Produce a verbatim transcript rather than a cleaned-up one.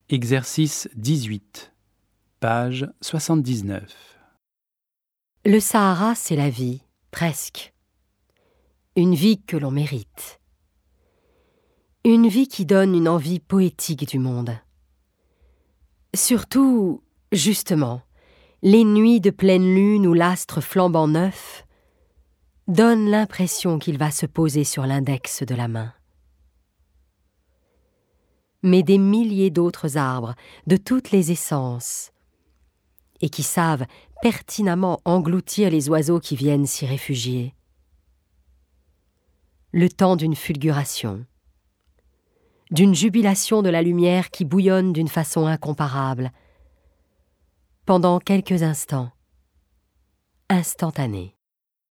Exercice dix-huit, page soixante-dix-neuf. Le Sahara, c'est la vie, presque. Une vie que l'on mérite. Une vie qui donne une envie poétique du monde. Surtout, justement, les nuits de pleine lune où l'astre flambant neuf donne l'impression qu'il va se poser sur l'index de la main. Mais des milliers d'autres arbres, de toutes les essences, et qui savent pertinemment engloutir les oiseaux qui viennent s'y réfugier. Le temps d'une fulguration, d'une jubilation de la lumière qui bouillonne d'une façon incomparable, pendant quelques instants, instantanés.